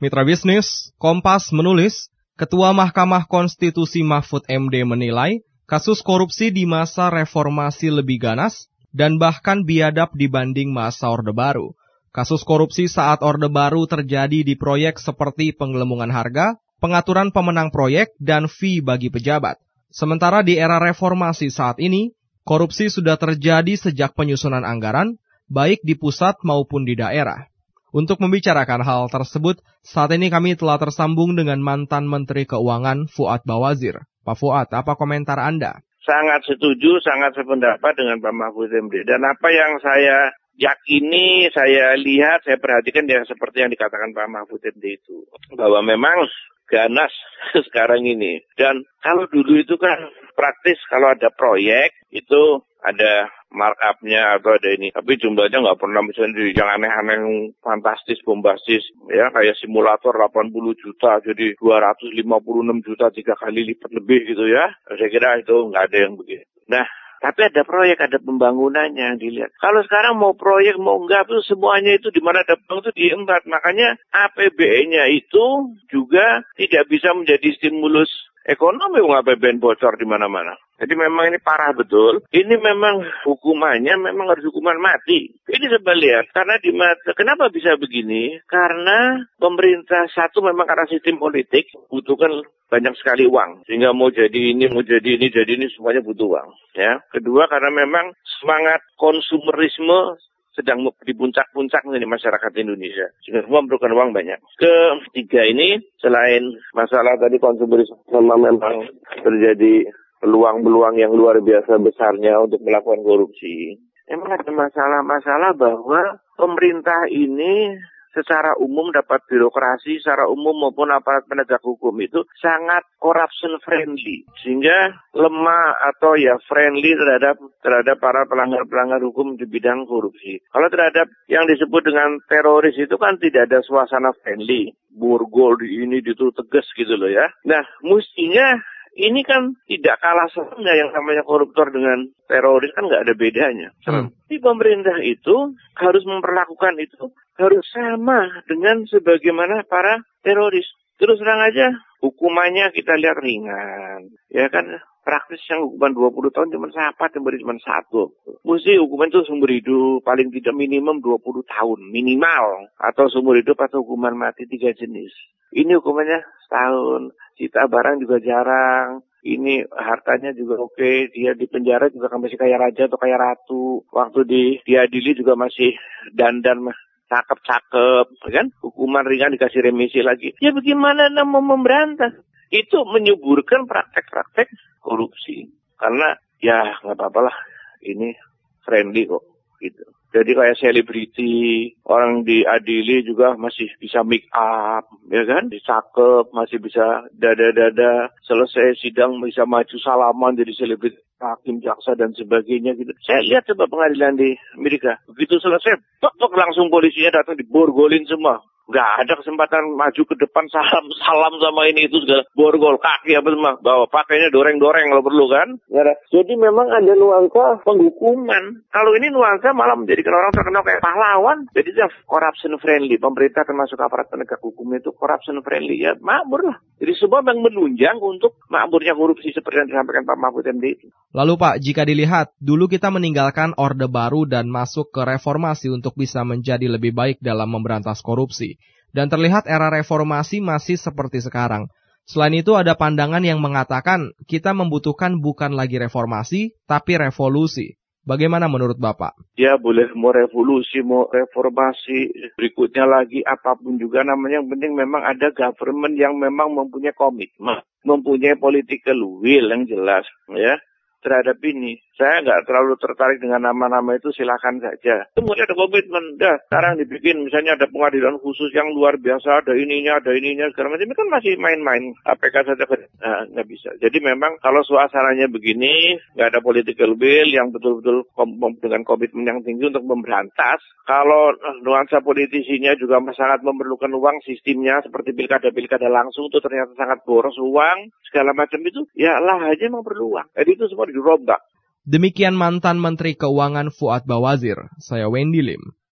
Mitra bisnis, Kompas menulis, Ketua Mahkamah Konstitusi Mahfud MD menilai kasus korupsi di masa reformasi lebih ganas dan bahkan biadab dibanding masa Orde Baru. Kasus korupsi saat Orde Baru terjadi di proyek seperti penggelembungan harga, pengaturan pemenang proyek, dan fee bagi pejabat. Sementara di era reformasi saat ini, korupsi sudah terjadi sejak penyusunan anggaran, baik di pusat maupun di daerah. Untuk membicarakan hal tersebut, saat ini kami telah tersambung dengan mantan Menteri Keuangan Fuad Bawazir. Pak Fuad, apa komentar Anda? Sangat setuju, sangat sependapat dengan Pak Mahfud MD. Dan apa yang saya yakini, saya lihat, saya perhatikan yang seperti yang dikatakan Pak Mahfud MD itu. Bahwa memang ganas sekarang ini. Dan kalau dulu itu kan praktis kalau ada proyek itu ada markup-nya atau ada ini. Tapi jumlahnya nggak pernah misalnya yang aneh-aneh, yang fantastis, bombastis. Ya kayak simulator 80 juta jadi 256 juta 3 kali lipat lebih gitu ya. Saya kira itu nggak ada yang begitu. Nah, tapi ada proyek, ada pembangunannya yang dilihat. Kalau sekarang mau proyek, mau enggak, itu semuanya itu di mana ada bank itu diembat. Makanya APBN-nya itu juga tidak bisa menjadi stimulus ekonomi, APBN bocor di mana-mana. Jadi memang ini parah betul. Ini memang hukumannya memang harus hukuman mati. Ini coba lihat, karena kenapa bisa begini? Karena pemerintah satu memang karena sistem politik butuhkan banyak sekali uang. Sehingga mau jadi ini semuanya butuh uang. Ya. Kedua karena memang semangat konsumerisme sedang di puncak-puncak di masyarakat Indonesia. Sehingga semua memerlukan uang banyak. Ketiga ini, selain masalah tadi konsumerisme memang terjadi peluang-peluang yang luar biasa besarnya untuk melakukan korupsi. Memang ada masalah-masalah bahwa pemerintah ini secara umum dapat birokrasi, secara umum maupun aparat penegak hukum itu sangat corruption friendly. Sehingga lemah atau ya friendly terhadap para pelanggar-pelanggar hukum di bidang korupsi. Kalau terhadap yang disebut dengan teroris itu kan tidak ada suasana friendly. Borgol ini itu tegas gitu loh ya. Nah, mestinya ini kan tidak kalah seremnya yang namanya koruptor dengan teroris kan nggak ada bedanya. Di pemerintah itu harus memperlakukan itu harus sama dengan sebagaimana para teroris. Terus terang aja hukumannya kita lihat ringan. Ya kan praktis yang hukuman 20 tahun cuma cuma 1. Mesti hukuman itu seumur hidup paling tidak minimum 20 tahun minimal. Atau seumur hidup atau hukuman mati 3 jenis. Ini hukumannya setahun. Sita barang juga jarang. Ini hartanya juga oke. Dia di penjara juga kan masih kayak raja atau kayak ratu. Waktu diadili juga masih dandan cakep-cakep. Kan? Hukuman ringan dikasih remisi lagi. Ya bagaimana mau memberantas? Itu menyuburkan praktek-praktek korupsi. Karena ya nggak apa-apa lah. Ini friendly kok. Gitu. Jadi kayak selebriti, orang diadili juga masih bisa make up, ya kan? Dicakep, masih bisa dada-dada, selesai sidang bisa maju salaman jadi selebriti, hakim, jaksa, dan sebagainya gitu. Saya lihat coba pengadilan di Amerika. Begitu selesai, tok langsung polisinya datang diborgolin semua. Nggak ada kesempatan maju ke depan salam sama ini itu segala borgol kaki apa semua bawa pakainya doreng-doreng kalau perlu kan. Jadi memang ada nuansa penghukuman. Kalau ini nuansa malah menjadikan orang terkenal kayak pahlawan. Jadi itu corruption friendly. Pemerintah termasuk aparat penegak hukum itu corruption friendly ya makmur lah. Jadi semua yang menunjang untuk makmurnya korupsi seperti yang disampaikan Pak Mahfud MD itu. Lalu Pak, jika dilihat dulu kita meninggalkan Orde Baru dan masuk ke reformasi untuk bisa menjadi lebih baik dalam memberantas korupsi. Dan terlihat era reformasi masih seperti sekarang. Selain itu ada pandangan yang mengatakan kita membutuhkan bukan lagi reformasi, tapi revolusi. Bagaimana menurut Bapak? Ya boleh mau revolusi, mau reformasi, berikutnya lagi apapun juga namanya. Yang penting memang ada government yang memang mempunyai komitmen, mempunyai political will yang jelas ya terhadap ini. Saya nggak terlalu tertarik dengan nama-nama itu, silakan saja. Kemudian ada komitmen, sekarang dibikin misalnya ada pengadilan khusus yang luar biasa, ada ininya, segala macam. Ini kan masih main-main, APK saja nggak bisa. Jadi memang kalau suasananya begini, nggak ada political will yang betul-betul dengan komitmen yang tinggi untuk memberantas. Kalau nuansa politisinya juga sangat memerlukan uang, sistemnya seperti pilkada langsung itu ternyata sangat boros uang, segala macam itu, ya lah aja memang perlu uang. Jadi itu semua dirombak. Demikian mantan Menteri Keuangan Fuad Bawazir, saya Wendy Lim.